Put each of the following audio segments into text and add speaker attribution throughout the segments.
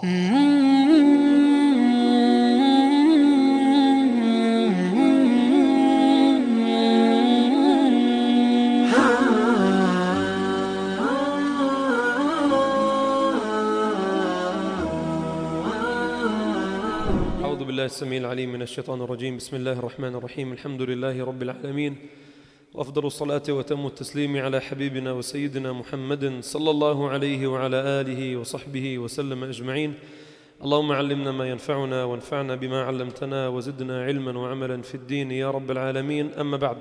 Speaker 1: أعوذ بالله السميع العليم من الشيطان الرجيم. بسم الله الرحمن الرحيم. الحمد لله رب العالمين، وأفضل الصلاة وتم التسليم على حبيبنا وسيدنا محمد صلى الله عليه وعلى آله وصحبه وسلم أجمعين. اللهم علمنا ما ينفعنا وانفعنا بما علمتنا وزدنا علما وعملا في الدين يا رب العالمين. أما بعد،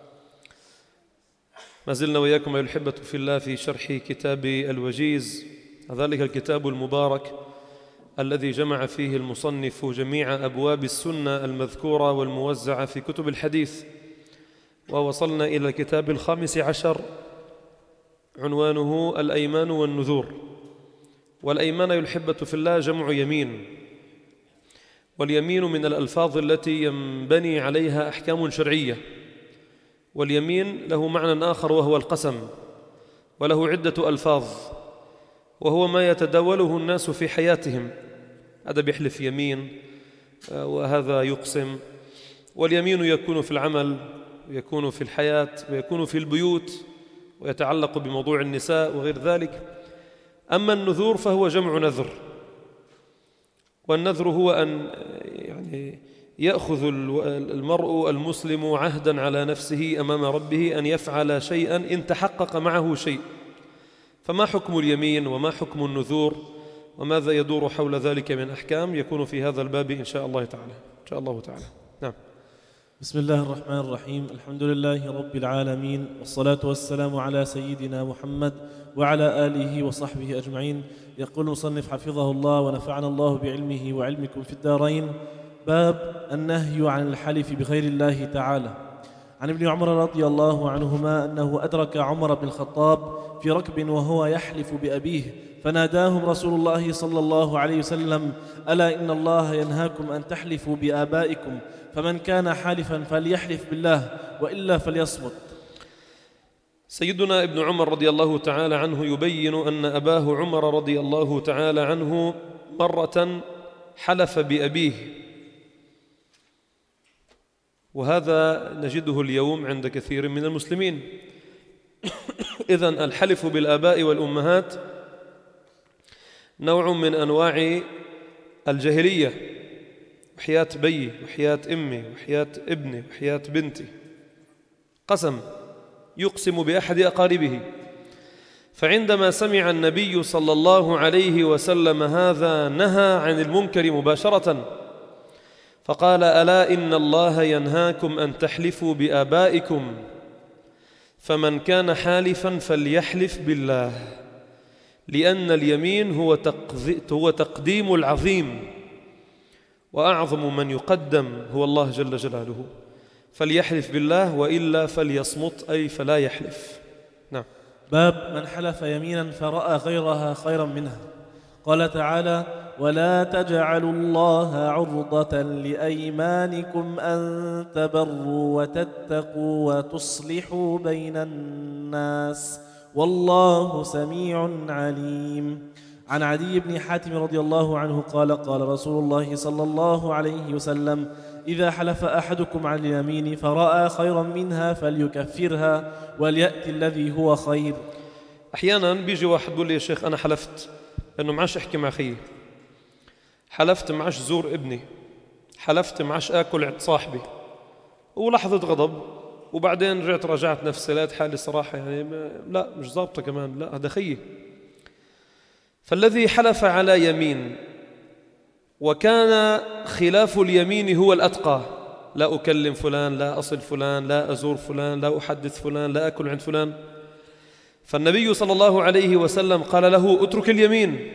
Speaker 1: ما زلنا وإياكم أيها الأحبة في الله في شرح كتاب الوجيز، ذلك الكتاب المبارك الذي جمع فيه المصنف جميع أبواب السنة المذكورة والموزعة في كتب الحديث. ووصلنا إلى الكتاب الخامس عشر، عنوانه الأيمان والنذور. والأيمان أيها الأحبة في الله جمع يمين، واليمين من الألفاظ التي ينبني عليها أحكام شرعية. واليمين له معنى آخر وهو القسم، وله عدة ألفاظ، وهو ما يتداوله الناس في حياتهم. هذا بيحلف يمين وهذا يقسم. واليمين يكون في العمل، ويكون في الحياة، ويكون في البيوت، ويتعلق بموضوع النساء وغير ذلك. أما النذور فهو جمع نذر، والنذر هو أن يأخذ المرء المسلم عهدا على نفسه أمام ربه أن يفعل شيئا إن تحقق معه شيء. فما حكم اليمين وما حكم النذور وماذا يدور حول ذلك من أحكام يكون في هذا الباب إن شاء الله تعالى. نعم.
Speaker 2: بسم الله الرحمن الرحيم. الحمد لله رب العالمين، والصلاة والسلام على سيدنا محمد وعلى آله وصحبه أجمعين. يقول المصنف حفظه الله ونفعنا الله بعلمه وعلمكم في الدارين: باب النهي عن الحلف بغير الله تعالى. عن ابن عمر رضي الله عنهما أنه أدرك عمر بن الخطاب في ركب وهو يحلف بأبيه، فناداهم رسول الله صلى الله عليه وسلم: ألا إن الله ينهاكم أن تحلفوا بآبائكم، فمن كان حالفا فليحلف بالله وإلا فليصمت.
Speaker 1: سيدنا ابن عمر رضي الله تعالى عنه يبين أن أباه عمر رضي الله تعالى عنه مرة حلف بأبيه، وهذا نجده اليوم عند كثير من المسلمين. إذن الحلف بالآباء والأمهات نوع من أنواع الجاهلية. وحياة بي، وحياة أمي، وحياة ابني، وحياة بنتي، قسم يقسم بأحد أقاربه. فعندما سمع النبي صلى الله عليه وسلم هذا نهى عن المنكر مباشرة، فقال: ألا إن الله ينهاكم أن تحلفوا بآبائكم، فمن كان حالفا فليحلف بالله، لأن اليمين هو تقديم العظيم، وأعظم من يقدم هو الله جل جلاله. فليحلف بالله وإلا فليصمت، أي فلا يحلف. نعم.
Speaker 2: باب من حلف يمينا فرأى غيرها خيرا منها. قال تعالى: ولا تجعلوا الله عرضة لأيمانكم أن تبروا وتتقوا وتصلحوا بين الناس والله سميع عليم. عن عدي بن حاتم رضي الله عنه قال: قال رسول الله صلى الله عليه وسلم: إذا حلف أحدكم على اليمين فرأى خيرا منها فليكفرها وليأتي الذي هو خير.
Speaker 1: أحيانا بيجي واحد بيقول لي: يا شيخ أنا حلفت أنه معاش أحكي مع أخي، حلفت معاش زور ابني، حلفت معاش آكل عند صاحبي، ولحظة غضب وبعدين رجعت راجعت نفسي لقيت حالي صراحة لا مش ضابطة كمان، لا هذا خيي. فالذي حلف على يمين وكان خلاف اليمين هو الأتقى: لا أكلم فلان، لا أصل فلان، لا أزور فلان، لا أحدث فلان، لا أكل عند فلان. فالنبي صلى الله عليه وسلم قال له: اترك اليمين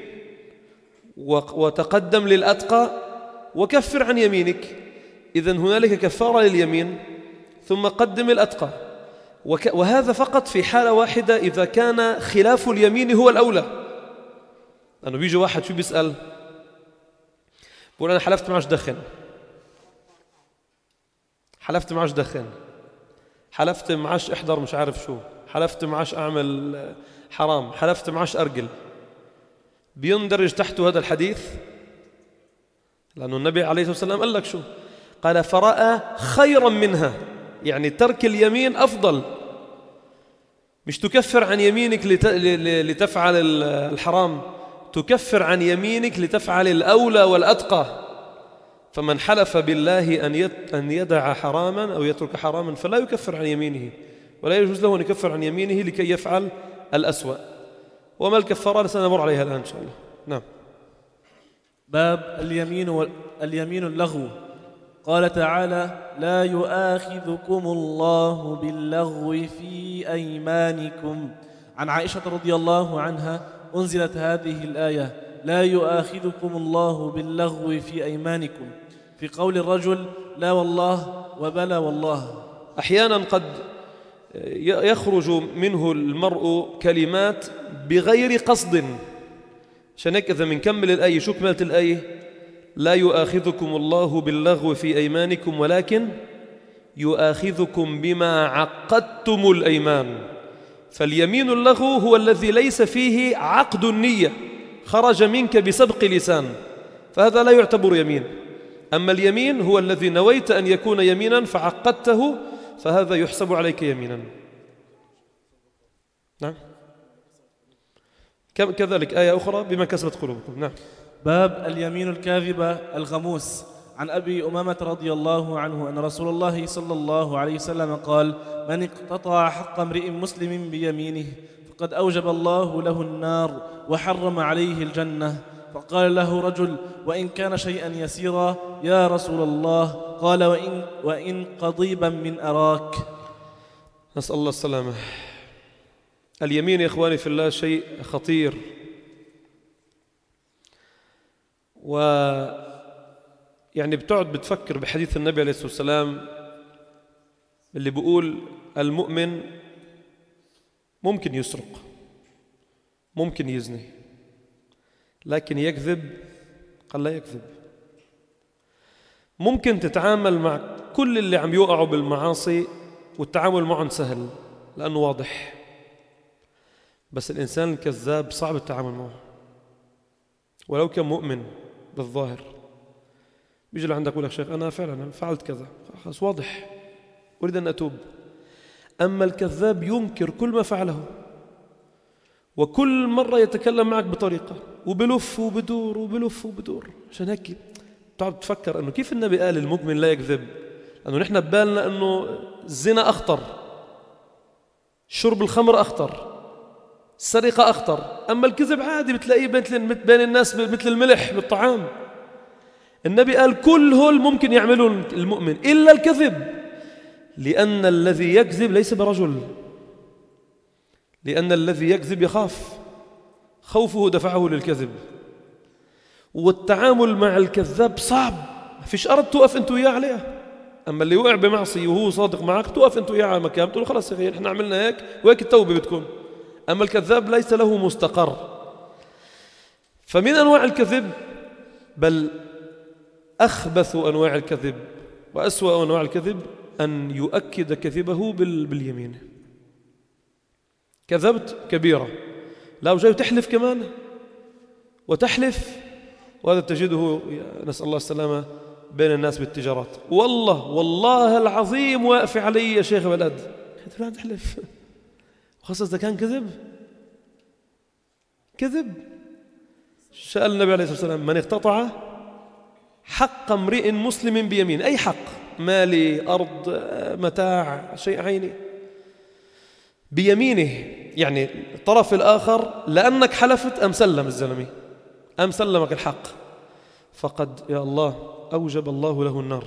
Speaker 1: وتقدم للأتقى وكفر عن يمينك. إذن هنالك كفارة لليمين ثم قدم الأتقى، وهذا فقط في حالة واحدة إذا كان خلاف اليمين هو الأولى. لأنه بيجي واحد شو بيسأل، بقول أنا حلفت معش دخن، حلفت معش دخن، حلفت معش احضر مش عارف شو، حلفت معش أعمل حرام، حلفت معش أرجل. بيندرج تحته هذا الحديث؟ لأن النبي عليه الصلاة والسلام قال لك شو؟ قال فرأى خيرا منها، يعني ترك اليمين أفضل. مش تكفر عن يمينك لتفعل الحرام، تكفر عن يمينك لتفعل الأولى والأتقى. فمن حلف بالله أن يدع حراما أو يترك حراما فلا يكفر عن يمينه، ولا يجوز له أن يكفر عن يمينه لكي يفعل الأسوأ. وما الكفارة سنمر عليها الآن إن شاء الله. نعم.
Speaker 2: باب اليمين اللغو. قال تعالى: لا يؤاخذكم الله باللغو في أيمانكم. عن عائشة رضي الله عنها أنزلت هذه الآية: لا يؤاخذكم الله باللغو في أيمانكم، في قول الرجل لا والله وبلا والله.
Speaker 1: أحيانا قد يخرج منه المرء كلمات بغير قصد. عشان هيك إذا منكمل الآية، شو كملت الآية؟ لا يؤاخذكم الله باللغو في أيمانكم ولكن يؤاخذكم بما عقدتم الأيمان. فاليمين اللغو هو الذي ليس فيه عقد النية، خرج منك بسبق لسان، فهذا لا يعتبر يمين. أما اليمين هو الذي نويت أن يكون يمينا فعقدته، فهذا يحسب عليك يمينا. نعم. كذلك آية أخرى: بما كسبت قلوبكم. نعم.
Speaker 2: باب اليمين الكاذبة الغموس. عن أبي أمامة رضي الله عنه أن رسول الله صلى الله عليه وسلم قال: من اقتطع حق امرئ مسلم بيمينه فقد أوجب الله له النار وحرم عليه الجنة. فقال له رجل: وإن كان شيئا يسيرا يا رسول الله؟ قال: وإن قضيبا من أراك.
Speaker 1: نسأل الله السلامة. اليمين يا إخواني في الله شيء خطير، يعني بتقعد بتفكر بحديث النبي عليه الصلاة والسلام اللي بيقول المؤمن ممكن يسرق، ممكن يزني، لكن يكذب؟ قال لا يكذب. ممكن تتعامل مع كل اللي عم يوقعوا بالمعاصي والتعامل معهم سهل لأنه واضح، بس الإنسان الكذاب صعب التعامل معه ولو كان مؤمن بالظاهر. بيجي لعندك يقول لك: شيخ أنا فعلا فعلت كذا، خلاص واضح، أريد أن أتوب. أما الكذاب ينكر كل ما فعله، وكل مرة يتكلم معك بطريقة، وبلف وبدور وبلف وبدور. عشان هيك تقعد تفكر أنه كيف النبي قال المؤمن لا يكذب؟ لأنه نحن ببالنا أنه الزنا أخطر، شرب الخمر أخطر، السرقة أخطر، أما الكذب عادي بتلاقيه بين الناس مثل الملح بالطعام. النبي قال كل هول ممكن يعملون المؤمن إلا الكذب، لأن الذي يكذب ليس برجل، لأن الذي يكذب يخاف، خوفه دفعه للكذب. والتعامل مع الكذاب صعب، ما فيش أرض توقف أنت وياه عليها. أما اللي وقع بمعصية وهو صادق معك توقف أنت وياه على مكان، تقول خلاص يا أخي إحنا عملنا هيك وهيك التوبة بتكون. أما الكذاب ليس له مستقر. فمن أنواع الكذب، بل أخبث أنواع الكذب وأسوأ أنواع الكذب، أن يؤكد كذبه باليمين. كذبت كبيرة، لا وجاي تحلف كمان وتحلف، وهذا تجده نسأل الله السلامة بين الناس بالتجارات. والله العظيم واقف علي يا شيخ بلد، أنت لا تحلف، وخاصة إذا كان كذب. سأل النبي عليه الصلاة والسلام: من اقتطع حق امرئ مسلم بيمين، أي حق، مالي، أرض، متاع، شيء عيني، بيمينه، يعني الطرف الآخر لأنك حلفت أم سلم الزلمي، أم سلمك الحق، فقد يا الله أوجب الله له النار.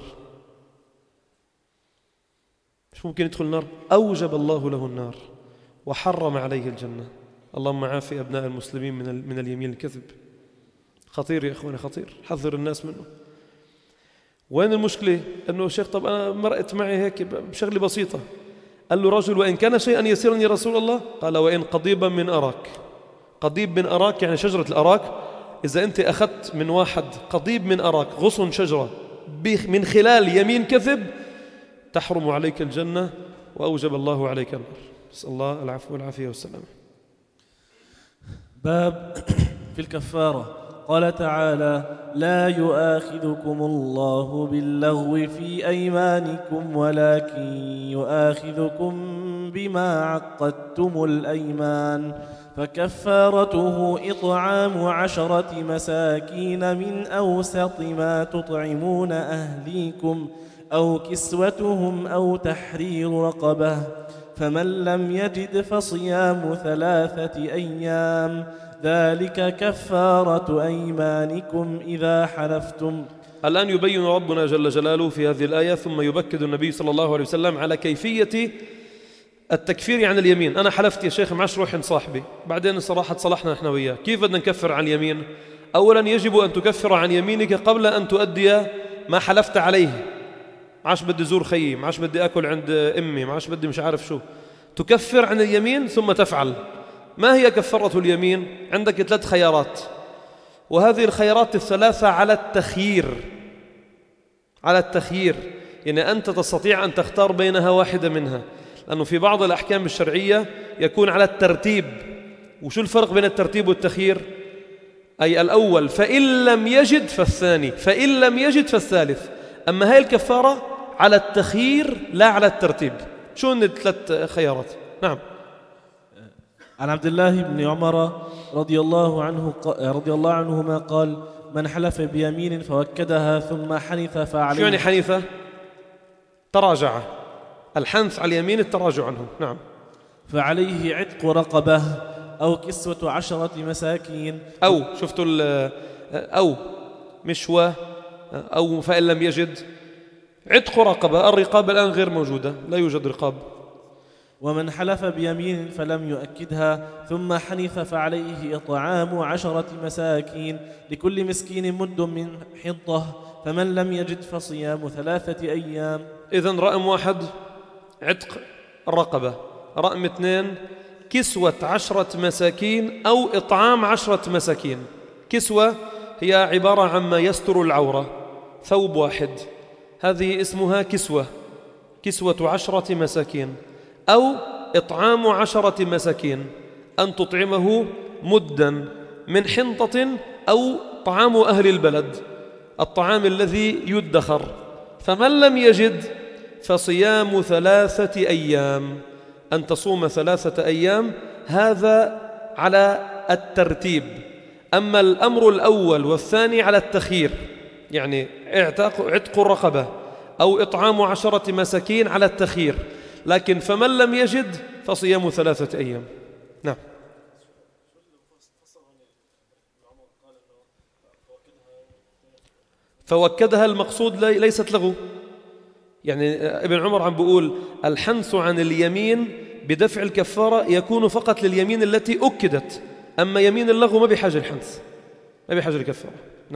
Speaker 1: مش ممكن يدخل النار، أوجب الله له النار وحرم عليه الجنة. اللهم عافي أبناء المسلمين من اليمين الكذب. خطير يا إخواني، خطير، حذر الناس منه. وين المشكلة؟ أنه شيخ طب أنا مرأت معي هيك بشغلة بسيطة. قال له رجل: وإن كان شيئا يسيرا يا رسول الله؟ قال: وإن قضيبا من أراك. قضيب من أراك يعني شجرة الأراك. إذا أنت أخذت من واحد قضيب من أراك، غصن شجرة، من خلال يمين كذب، تحرم عليك الجنة وأوجب الله عليك النار. نسأل الله العفو والعافية والسلامة.
Speaker 2: باب في الكفارة. قال تعالى: لا يؤاخذكم الله باللغو في أيمانكم ولكن يؤاخذكم بما عقدتم الأيمان، فكفارته إطعام 10 مساكين من أوسط ما تطعمون أهليكم أو كسوتهم أو تحرير رقبة، فمن لم يجد فصيام 3 أيام، ذلك كفارة أيمانكم إذا حلفتم.
Speaker 1: الآن يبين ربنا جل جلاله في هذه الآية ثم يبكد النبي صلى الله عليه وسلم على كيفية التكفير عن اليمين. أنا حلفت يا شيخ معش روح صاحبي، بعدين صراحة صلحنا نحن وياه، كيف بدنا نكفر عن اليمين؟ أولا يجب أن تكفر عن يمينك قبل أن تؤدي ما حلفت عليه. معش بدي زور خيي، معش بدي أكل عند أمي، معش بدي مش عارف شو. تكفر عن اليمين ثم تفعل. ما هي كفارة اليمين؟ عندك 3 خيارات، وهذه الخيارات ال3 على التخيير. على التخيير يعني أنت تستطيع أن تختار بينها واحدة منها، لأنه في بعض الأحكام الشرعية يكون على الترتيب. وشو الفرق بين الترتيب والتخيير؟ أي الأول فإن لم يجد فالثاني، فإن لم يجد فالثالث. أما هاي الكفارة على التخيير لا على الترتيب. شو هن ال3 خيارات؟ نعم.
Speaker 2: عن عبد الله بن عمر رضي الله عنهما قال: من حلف بيمين فوكدها ثم حنث فعليه.
Speaker 1: شو يعني حنث؟ تراجع. الحنث على اليمين التراجع عنه. نعم.
Speaker 2: فعليه عتق رقبة أو كسوة 10 مساكين.
Speaker 1: أو شفتوا أو مشوى أو فإن لم يجد عتق رقبة. الرقاب الآن غير موجودة، لا يوجد رقاب.
Speaker 2: ومن حلف بيمين فلم يؤكدها ثم حنث فعليه إطعام 10 مساكين لكل مسكين مد من حنطة، فمن لم يجد فصيام 3 أيام.
Speaker 1: إذن رقم 1 عتق الرقبة، رقم 2 كسوة 10 مساكين أو إطعام 10 مساكين. كسوة هي عبارة عما يستر العورة، ثوب واحد، هذه اسمها كسوة، كسوة 10 مساكين. أو إطعام 10 مساكين، أن تطعمه مدا من حنطة أو طعام أهل البلد، الطعام الذي يدخر. فمن لم يجد فصيام 3 أيام، أن تصوم 3 أيام. هذا على الترتيب. أما الأمر الأول والثاني على التخيير، يعني عتق الرقبة أو إطعام 10 مساكين على التخيير. لكن فمن لم يجد فصيام 3 أيام. نعم. فوكدها المقصود ليست لغو. يعني ابن عمر عم بيقول الحنث عن اليمين بدفع الكفارة يكون فقط لليمين التي أكدت، أما يمين اللغو ما بحاجة الحنث، ما بحاجة الكفارة. نعم.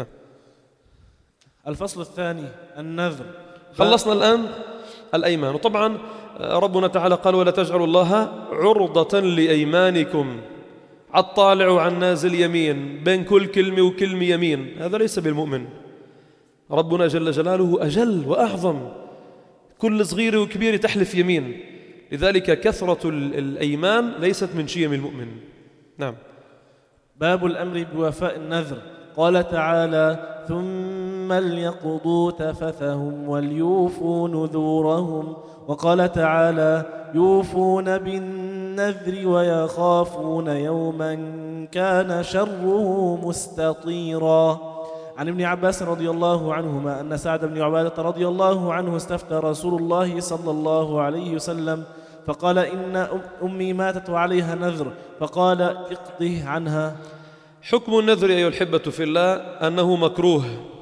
Speaker 2: الفصل الثاني النذر.
Speaker 1: خلصنا الآن الأيمان. وطبعا ربنا تعالى قال: ولا تجعلوا الله عرضة لأيمانكم. عالطالع وعن نازل يمين، بين كل كلمة وكلمة يمين، هذا ليس بالمؤمن. ربنا جل جلاله أجل وأعظم، كل صغيرة وكبيرة تحلف يمين، لذلك كثرة الأيمان ليست من شيم المؤمن. نعم.
Speaker 2: باب الأمر بوفاء النذر. قال تعالى: ثم ليقضوا تفثهم وليوفوا نذورهم. وقال تعالى: يوفون بالنذر ويخافون يوما كان شره مستطيرا. عن ابن عباس رضي الله عنهما أن سعد بن عبادة رضي الله عنه استفتى رسول الله صلى الله عليه وسلم فقال: إن أمي ماتت وعليها نذر، فقال: اقضه عنها.
Speaker 1: حكم النذر أيها الحبة في الله أنه مكروه.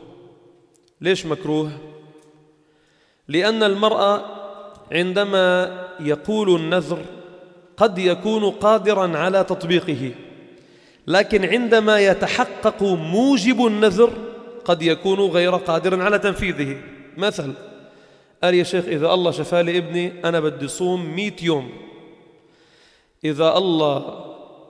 Speaker 1: ليش مكروه؟ لأن المرأة عندما يقول النذر قد يكون قادرا على تطبيقه، لكن عندما يتحقق موجب النذر قد يكون غير قادر على تنفيذه. مثل قال: يا شيخ إذا الله شفى لي ابني أنا بدي صوم 100 يوم، إذا الله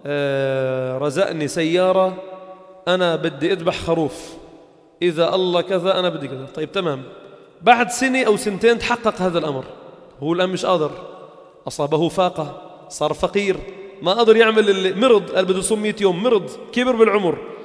Speaker 1: رزقني سيارة أنا بدي أذبح خروف، إذا الله كذا أنا بدي كذا. طيب تمام، بعد سنة أو سنتين تحقق هذا الأمر، هو الآن مش قادر، أصابه فاقة، صار فقير، ما قدر يعمل اللي مرض، قال بده يصوم 100 يوم، مرض، كبر بالعمر،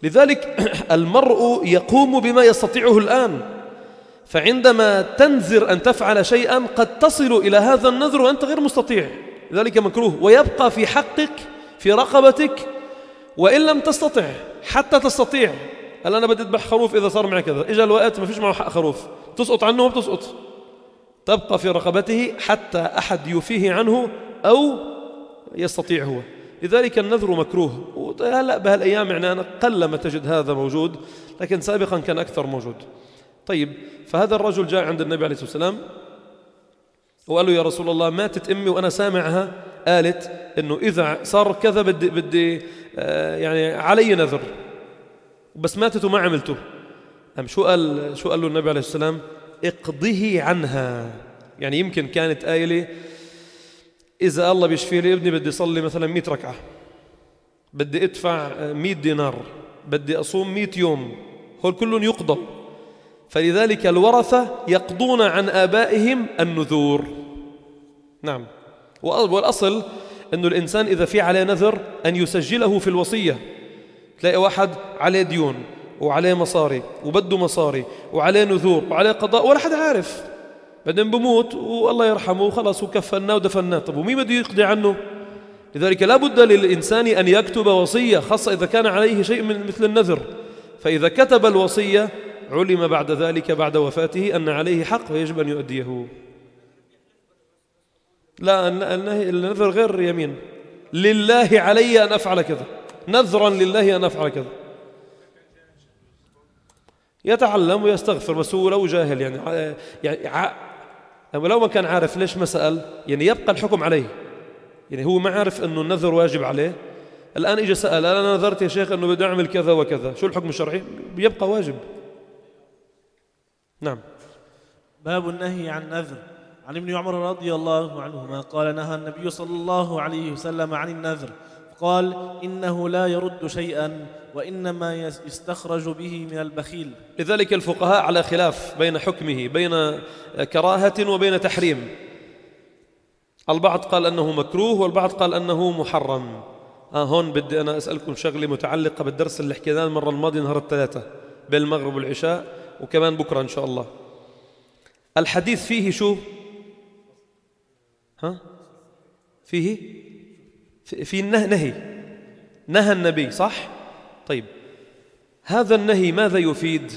Speaker 1: لذلك المرء يقوم بما يستطيعه الآن، فعندما تنذر أن تفعل شيئا قد تصل إلى هذا النذر وأنت غير مستطيع، لذلك مكروه، ويبقى في حقك في رقبتك وإن لم تستطع حتى تستطيع. قال أنا بدي أذبح خروف إذا صار معي كذا، إجا الوقت ما فيش معه حق خروف، تسقط عنه وبتسقط، تبقى في رقبته حتى أحد يوفيه عنه أو يستطيع هو. لذلك النذر مكروه. وهلأ بهالأيام يعني أنا قلما تجد هذا موجود، لكن سابقا كان أكثر موجود. طيب، فهذا الرجل جاء عند النبي عليه الصلاة والسلام وقال له يا رسول الله ماتت أمي وأنا سامعها قالت إنه إذا صار كذا بدي يعني علي نذر، بس ماتت وما عملته. شو قال له النبي عليه الصلاة والسلام؟ اقضه عنها. يعني يمكن كانت قايلة إذا الله بيشفي لي ابني بدي أصلي مثلا 100 ركعة، بدي أدفع 100 دينار، بدي أصوم 100 يوم، هول كلهم يقضوا. فلذلك الورثة يقضون عن آبائهم النذور. نعم. والأصل أنه الإنسان إذا في عليه نذر أن يسجله في الوصية. تلاقي واحد عليه ديون وعليه مصاري وبده مصاري وعليه نذور وعليه قضاء ولا حد عارف، بعدين بموت والله يرحمه وخلاص وكفناه ودفناه. طب ومين بده يقضي عنه؟ لذلك لا بد للإنسان أن يكتب وصية، خاصة إذا كان عليه شيء من مثل النذر. فإذا كتب الوصية علم بعد ذلك بعد وفاته أن عليه حق ويجب أن يؤديه. لا، النذر غير يمين. لله علي أن أفعل كذا، نذرا لله أن أفعل كذا. يتعلم ويستغفر، بس هو لو جاهل يعني لو ما كان عارف ليش ما سأل، يعني يبقى الحكم عليه. يعني هو ما عارف أنه النذر واجب عليه، الآن إجا سأل أنا نذرت يا شيخ أنه بدي أعمل كذا وكذا، شو الحكم الشرعي؟ يبقى واجب. نعم.
Speaker 2: باب النهي عن النذر. عن ابن عمر رضي الله عنهما قال نهى النبي صلى الله عليه وسلم عن النذر، قال إنه لا يرد شيئا وإنما يستخرج به من البخيل.
Speaker 1: لذلك الفقهاء على خلاف بين حكمه، بين كراهة وبين تحريم. البعض قال أنه مكروه والبعض قال أنه محرم. هون بدي أنا أسألكم شغلة متعلقة بالدرس اللي حكيناه المرة الماضية نهار الثلاثة بين المغرب والعشاء وكمان بكرة إن شاء الله. الحديث فيه شو؟ فيه نهى النبي، صح؟ طيب، هذا النهي ماذا يفيد؟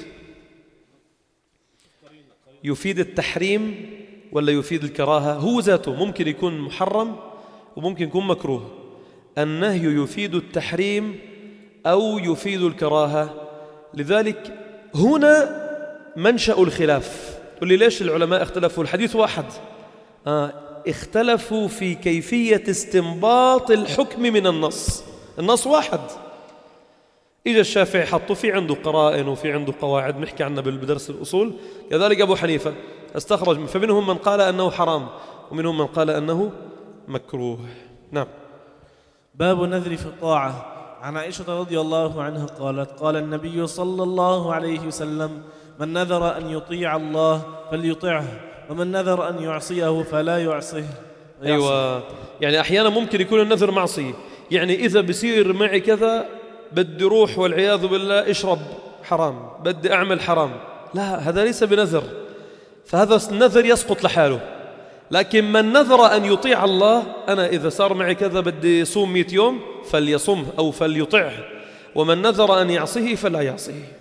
Speaker 1: يفيد التحريم ولا يفيد الكراهة؟ هو ذاته ممكن يكون محرم وممكن يكون مكروه. النهي يفيد التحريم أو يفيد الكراهة. لذلك هنا منشأ الخلاف. تقول لي ليش العلماء اختلفوا؟ الحديث واحد، اختلفوا في كيفية استنباط الحكم من النص. النص واحد. إجا الشافعي حطوا في عنده قرائن وفي عنده قواعد نحكي عنها بدرس الأصول، كذلك أبو حنيفة استخرج، فمنهم من قال أنه حرام ومنهم من قال أنه مكروه. نعم.
Speaker 2: باب النذر في الطاعة. عن عائشة رضي الله عنها قالت قال النبي صلى الله عليه وسلم من نذر أن يطيع الله فليطعه ومن نذر أن يعصيه فلا يعصيه.
Speaker 1: أيوة، يعني أحيانا ممكن يكون النذر معصية. يعني إذا بصير معي كذا بدي روح والعياذ بالله اشرب حرام، بدي أعمل حرام، لا، هذا ليس بنذر، فهذا النذر يسقط لحاله. لكن من نذر أن يطيع الله، أنا إذا صار معي كذا بدي صوم 100 يوم فليصمه أو فليطعه، ومن نذر أن يعصيه فلا يعصيه.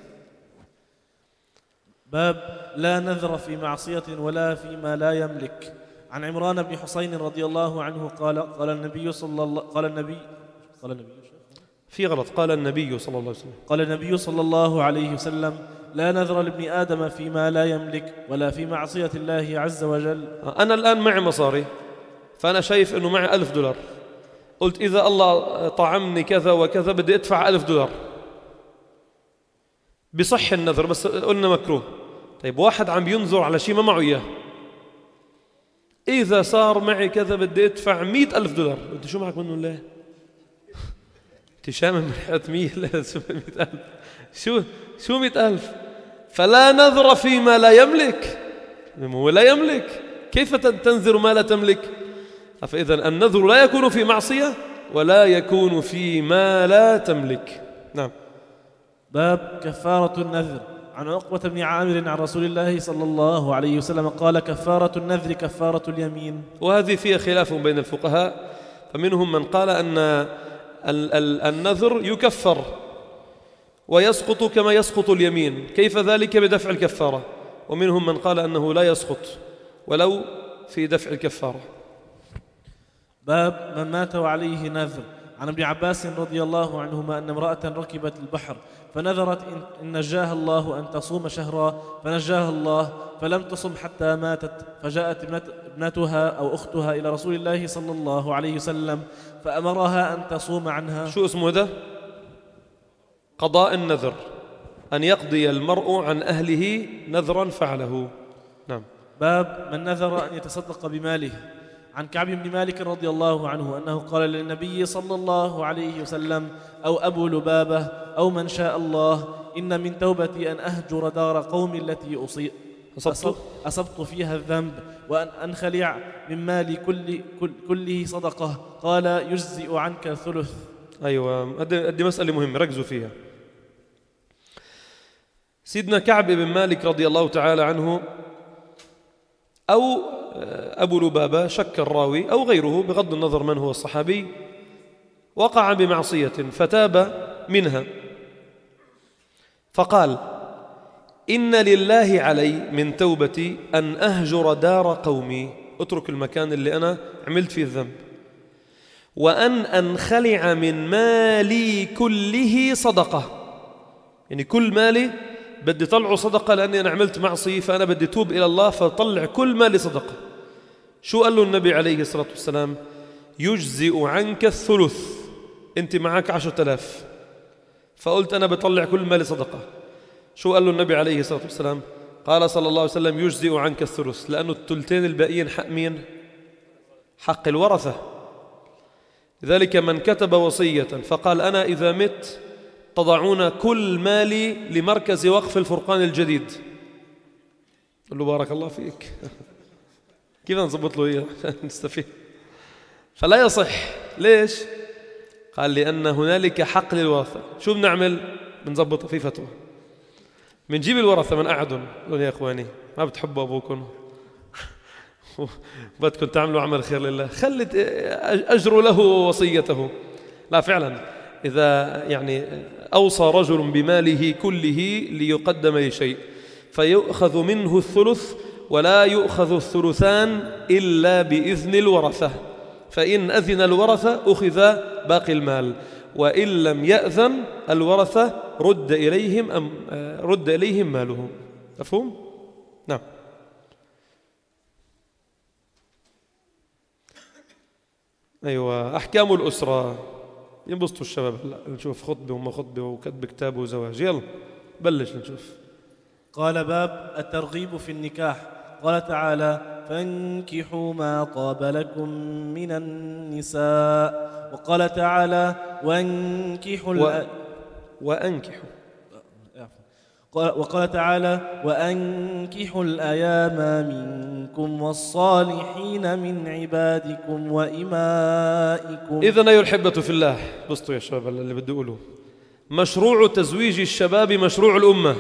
Speaker 2: باب لا نذر في معصية ولا فيما لا يملك. عن عمران بن حسين رضي الله عنه قال النبي صلى الله عليه وسلم لا نذر لابن آدم فيما لا يملك ولا في معصية الله عز وجل.
Speaker 1: أنا الآن معي مصاري، فأنا شايف أنه معي $1000، قلت إذا الله طعمني كذا وكذا بدي أدفع $1000، بصح النذر، بس قلنا مكروه. طيب، واحد عم ينذر على شيء ما معه إياه، إذا صار معي كذا بدي أدفع $100,000، أنت شو معك منه الله؟ أنت شامل من حياة 100,000 شو 100,000؟ فلا نذر فيما لا يملك. هو لا يملك، كيف تنذر ما لا تملك؟ فإذا النذر لا يكون في معصية ولا يكون في ما لا تملك. نعم.
Speaker 2: باب كفارة النذر. عن عقبة بن عامر عن رسول الله صلى الله عليه وسلم قال: كفارة النذر كفارة اليمين.
Speaker 1: وهذه فيها خلاف بين الفقهاء، فمنهم من قال أن النذر يكفر ويسقط كما يسقط اليمين، كيف ذلك بدفع الكفارة؟ ومنهم من قال أنه لا يسقط ولو في دفع الكفارة.
Speaker 2: باب من مات وعليه نذر. عن ابن عباس رضي الله عنهما أن امرأة ركبت البحر فنذرت إن نجاها الله أن تصوم شهرا، فنجاها الله فلم تصم حتى ماتت، فجاءت ابنتها أو أختها إلى رسول الله صلى الله عليه وسلم فأمرها أن تصوم عنها.
Speaker 1: شو اسمه ده؟ قضاء النذر، أن يقضي المرء عن أهله نذرا فعله. نعم.
Speaker 2: باب من نذر أن يتصدق بماله. عن كعب بن مالك رضي الله عنه أنه قال للنبي صلى الله عليه وسلم: أو أبو لبابة أو من شاء الله، إن من توبتي أن أهجر دار قوم التي أصبت فيها الذنب، وأن أنخلع من مالي كله صدقة. قال: يجزئ عنك الثلث.
Speaker 1: أيوة، هذه مسألة مهمة ركزوا فيها. سيدنا كعب بن مالك رضي الله تعالى عنه أو أبو لبابة، شك الراوي، أو غيره بغض النظر من هو الصحابي، وقع بمعصية فتاب منها، فقال: إن لله علي من توبتي أن أهجر دار قومي، أترك المكان اللي أنا عملت فيه الذنب، وأن أنخلع من مالي كله صدقة، يعني كل مالي بدي طلعه صدقة لأني أنا عملت معصية، فأنا بدي توب إلى الله فطلع كل مالي صدقة. شو قال له النبي عليه الصلاة والسلام؟ يجزئ عنك الثلث. أنت معك 10,000 فقلت أنا بطلع كل مالي صدقة. شو قال له النبي عليه الصلاة والسلام؟ قال صلى الله عليه وسلم: يجزئ عنك الثلث، لأنه الثلثين الباقيين حق مين؟ حق الورثة. لذلك من كتب وصية فقال: أنا إذا مت تضعون كل مالي لمركز وقف الفرقان الجديد، قل له بارك الله فيك. كيف نضبط له إياه عشان نستفيد؟ فلا يصح. ليش؟ قال: لأن هنالك حق للورثة. شو بنعمل؟ بنضبط في فتوى، بنجيب الورثة من قعدهم، قلوا: يا إخواني ما بتحبوا أبوكم بدكم تعملوا عمل خير لله، خلت أجروا له وصيته. لا فعلا، إذا يعني أوصى رجل بماله كله ليقدم لشيء فيؤخذ منه الثلث، ولا يؤخذ الثلثان إلا بإذن الورثة، فإن أذن الورثة أخذ باقي المال، وإن لم يأذن الورثة رد إليهم مالهم. مفهوم؟ نعم. أيوة، أحكام الأسرة. ينبسطوا الشباب هلا نشوف خطبة وما خطبة وكتب كتاب وزواج. يلا بلش نشوف.
Speaker 2: قال: باب الترغيب في النكاح. قال تعالى: فانكحوا ما طاب لكم من النساء. وقال تعالى: وقال تعالى: وأنكحوا الأيام منكم والصالحين من عبادكم وإمائكم.
Speaker 1: إذن أيها الأحبة في الله، بسطوا يا شباب اللي بدي أقوله. مشروع تزويج الشباب مشروع الأمة،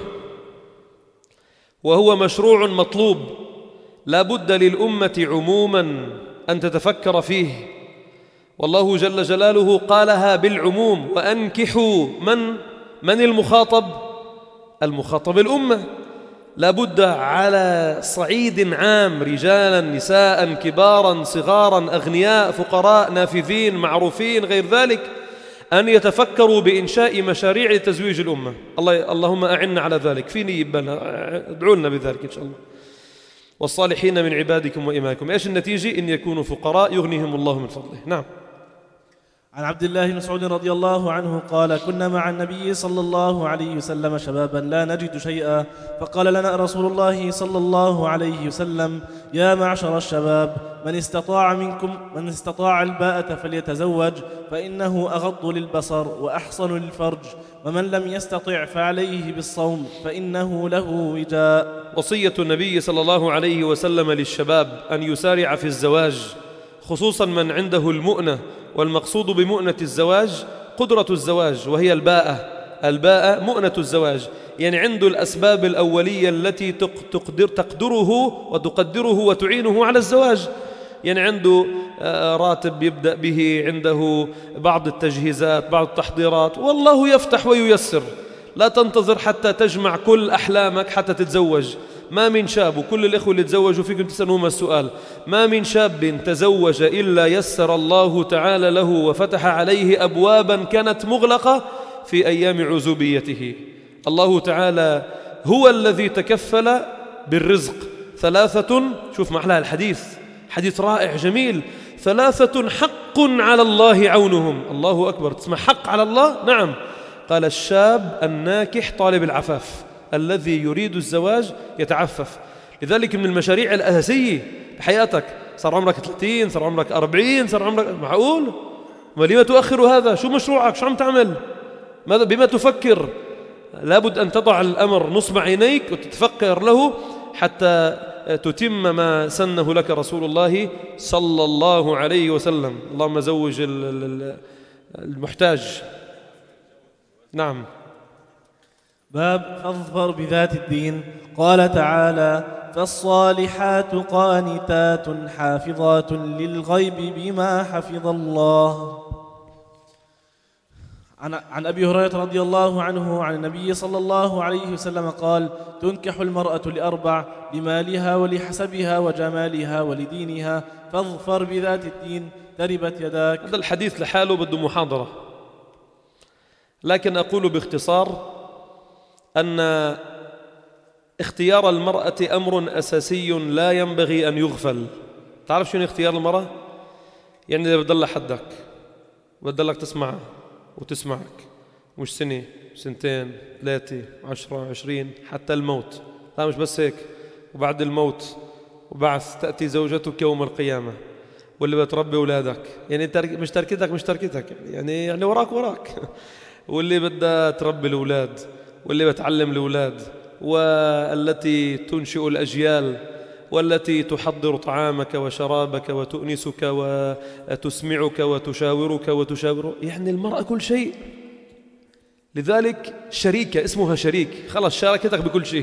Speaker 1: وهو مشروع مطلوب، لا بد للأمة عموما أن تتفكر فيه، والله جل جلاله قالها بالعموم. وأنكحوا من المخاطب؟ المخاطب الأمة. لا بد على صعيد عام، رجالا نساء كبارا صغارا أغنياء فقراء نافذين معروفين غير ذلك، أن يتفكروا بإنشاء مشاريع لتزويج الأمة. اللهم أعنا على ذلك، في نية بالنا، ادعوا لنا بذلك إن شاء الله. والصالحين من عبادكم وإمائكم. إيش النتيجة؟ إن يكونوا فقراء يغنيهم الله من فضله. نعم.
Speaker 2: عن عبد الله بن مسعود رضي الله عنه قال: كنا مع النبي صلى الله عليه وسلم شبابا لا نجد شيئا، فقال لنا رسول الله صلى الله عليه وسلم: يا معشر الشباب، من استطاع الباءة فليتزوج، فإنه أغض للبصر وأحصن للفرج، ومن لم يستطع فعليه بالصوم فإنه له وجاء.
Speaker 1: وصية النبي صلى الله عليه وسلم للشباب أن يسارع في الزواج، خصوصا من عنده المؤنة، والمقصود بمؤنة الزواج قدرة الزواج وهي الباءة، الباء مؤنة الزواج، يعني عنده الأسباب الأولية التي تقدره وتقدره وتعينه على الزواج. يعني عنده راتب يبدأ به، عنده بعض التجهيزات، بعض التحضيرات، والله يفتح وييسر. لا تنتظر حتى تجمع كل أحلامك حتى تتزوج. ما من شاب، وكل الإخوة اللي تزوجوا فيكم تسألهم السؤال، ما من شاب تزوج إلا يسر الله تعالى له وفتح عليه أبوابا كانت مغلقة في أيام عزوبيته. الله تعالى هو الذي تكفل بالرزق. ثلاثة، شوف محلها الحديث، حديث رائع جميل، ثلاثة حق على الله عونهم. الله أكبر، تسمع حق على الله؟ نعم. قال الشاب الناكح طالب العفاف، الذي يريد الزواج يتعفف. لذلك من المشاريع الأساسية بحياتك، صار عمرك 30، صار عمرك 40، صار عمرك، معقول؟ ولما تؤخر هذا؟ شو مشروعك؟ شو عم تعمل؟ ماذا بما تفكر؟ لابد أن تضع الأمر نصب عينيك وتتفكر له حتى تتم ما سنه لك رسول الله صلى الله عليه وسلم. اللهم زوج المحتاج. نعم.
Speaker 2: باب فاظفر بذات الدين. قال تعالى: فالصالحات قانتات حافظات للغيب بما حفظ الله. عن أبي هريرة رضي الله عنه عن النبي صلى الله عليه وسلم قال: تنكح المرأة لأربع: لمالها ولحسبها وجمالها ولدينها، فاظفر بذات الدين تربت يداك.
Speaker 1: هذا الحديث لحاله بده محاضرة، لكن أقول باختصار أن اختيار المرأة أمر أساسي لا ينبغي أن يغفل. تعرف شنو اختيار المرأة؟ يعني إذا بدل حدك، بدلك تسمعها وتسمعك، مش سنة، سنتين، 3، 10، 20، حتى الموت. لا مش بس هيك، وبعد الموت وبعث تأتي زوجتك يوم القيامة، واللي بتربي أولادك، يعني مش تركتك يعني وراك واللي بدها تربي الأولاد، واللي بتعلم الأولاد، والتي تنشئ الأجيال، والتي تحضر طعامك وشرابك وتؤنسك وتسمعك وتشاورك يعني المرأة كل شيء. لذلك شريكة، اسمها شريك، خلاص شاركتك بكل شيء.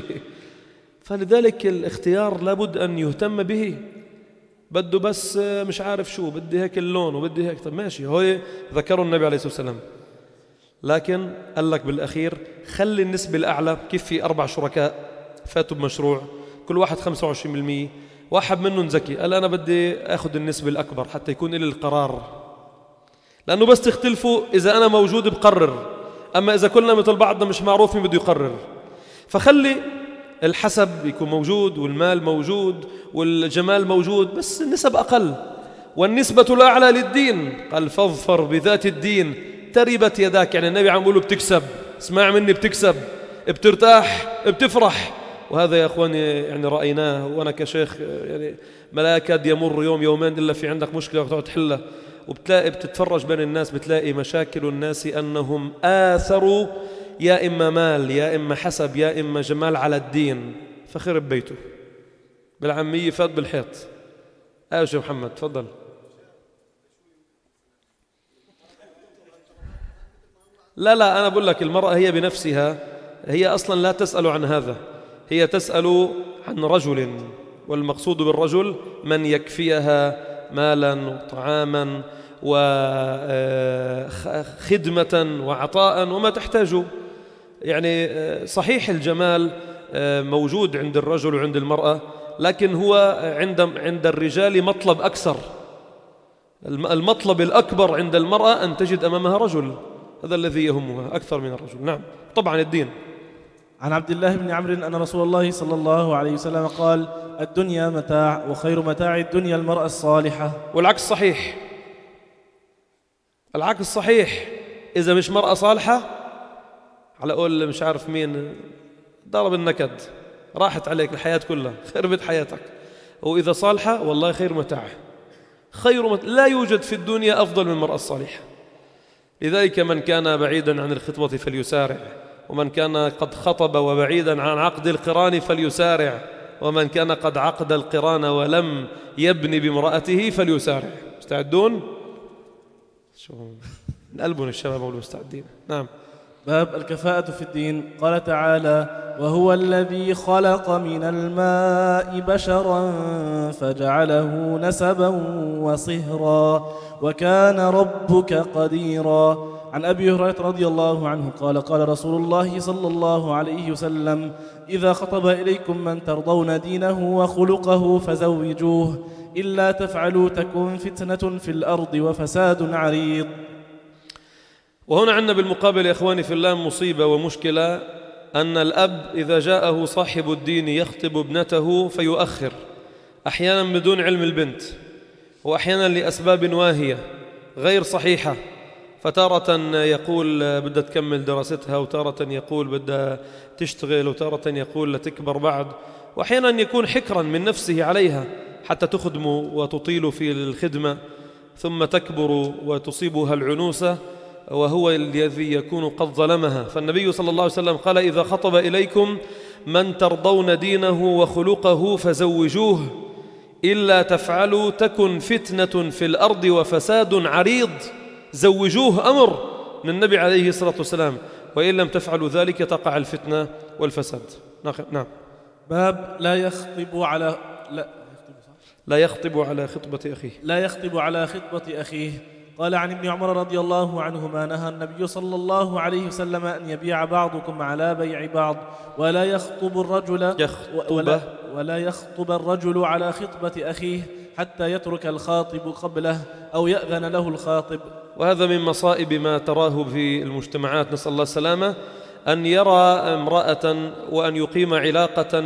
Speaker 1: فلذلك الاختيار لابد أن يهتم به. بده بس مش عارف شو، بدي هيك اللون وبدي هيك، طب ماشي، هو ذكروا النبي عليه الصلاة والسلام، لكن قال لك بالأخير خلي النسبة الأعلى. كيف في 4 شركاء فاتوا بمشروع، كل واحد 25%، واحد منهم ذكي قال أنا بدي أخذ النسبة الأكبر حتى يكون لي القرار، لأنه بس تختلفوا إذا أنا موجود بقرر، أما إذا كلنا مثل بعضنا مش معروف مين بده يقرر. فخلي الحسب يكون موجود، والمال موجود، والجمال موجود، بس النسب أقل. والنسبة الأعلى للدين، قال فاظفر بذات الدين تربت يداك. يعني النبي عم يقوله بتكسب، اسمع مني، بتكسب، بترتاح، بتفرح. وهذا يا أخواني يعني رأيناه، وأنا كشيخ يعني ما يكاد يمر يوم يومين إلا في عندك مشكلة وتقعد تحلها، وبتلاقي بتتفرج بين الناس، بتلاقي مشاكل الناس أنهم آثروا يا إما مال، يا إما حسب، يا إما جمال على الدين، فخرب بيته بالعامية، فات بالحيط. يا محمد تفضل. لا أنا بقول لك المرأة هي بنفسها هي أصلا لا تسأل عن هذا، هي تسأل عن رجل، والمقصود بالرجل من يكفيها مالا وطعاما وخدمة وعطاء وما تحتاجه. يعني صحيح الجمال موجود عند الرجل وعند المرأة، لكن هو عند الرجال مطلب أكثر. المطلب الأكبر عند المرأة أن تجد أمامها رجل، هذا الذي يهمها أكثر من الرجل. نعم طبعا الدين.
Speaker 2: عن عبد الله بن عمرو أن رسول الله صلى الله عليه وسلم قال: الدنيا متاع، وخير متاع الدنيا المرأة الصالحة.
Speaker 1: والعكس صحيح، العكس صحيح. إذا مش مرأة صالحة، على قول مش عارف مين، ضرب النكد، راحت عليك الحياة كلها، خربت حياتك. وإذا صالحة والله خير متاع، لا يوجد في الدنيا أفضل من المرأة الصالحة. لذلك من كان بعيدا عن الخطبة فليسارع، ومن كان قد خطب وبعيدا عن عقد القران فليسارع، ومن كان قد عقد القران ولم يبني بامرأته فليسارع. مستعدون؟ شو من قلبهم الشباب والمستعدين. نعم.
Speaker 2: باب الكفاءة في الدين. قال تعالى: وهو الذي خلق من الماء بشرا فجعله نسبا وصهرا وكان ربك قديرا. عن أبي هريرة رضي الله عنه قال: قال رسول الله صلى الله عليه وسلم: إذا خطب إليكم من ترضون دينه وخلقه فزوجوه، إلا تفعلوا تكن فتنة في الأرض وفساد عريض.
Speaker 1: وهنا عندنا بالمقابل يا إخواني في الله مصيبة ومشكلة، أن الأب إذا جاءه صاحب الدين يخطب ابنته فيؤخر، أحيانا بدون علم البنت، وأحيانا لأسباب واهية غير صحيحة، فتارة يقول بدها تكمل دراستها، وتارة يقول بدها تشتغل، وتارة يقول لتكبر بعد، وأحيانا يكون حكرا من نفسه عليها حتى تخدم وتطيل في الخدمة ثم تكبر وتصيبها العنوسة وهو الذي يكون قد ظلمها. فالنبي صلى الله عليه وسلم قال: إذا خطب إليكم من ترضون دينه وخلقه فزوجوه، إلا تفعلوا تكن فتنة في الأرض وفساد عريض. زوجوه أمر من النبي عليه الصلاة والسلام، وإن لم تفعلوا ذلك تقع الفتنة والفساد. نعم.
Speaker 2: باب لا يخطب على خطبة أخيه. قال عن ابن عمر رضي الله عنهما: نهى النبي صلى الله عليه وسلم أن يبيع بعضكم على بيع بعض، ولا يخطب الرجل على خطبة أخيه حتى يترك الخاطب قبله أو يأذن له الخاطب.
Speaker 1: وهذا من مصائب ما تراه في المجتمعات، نسأل الله السلامة، أن يرى امرأة وأن يقيم علاقة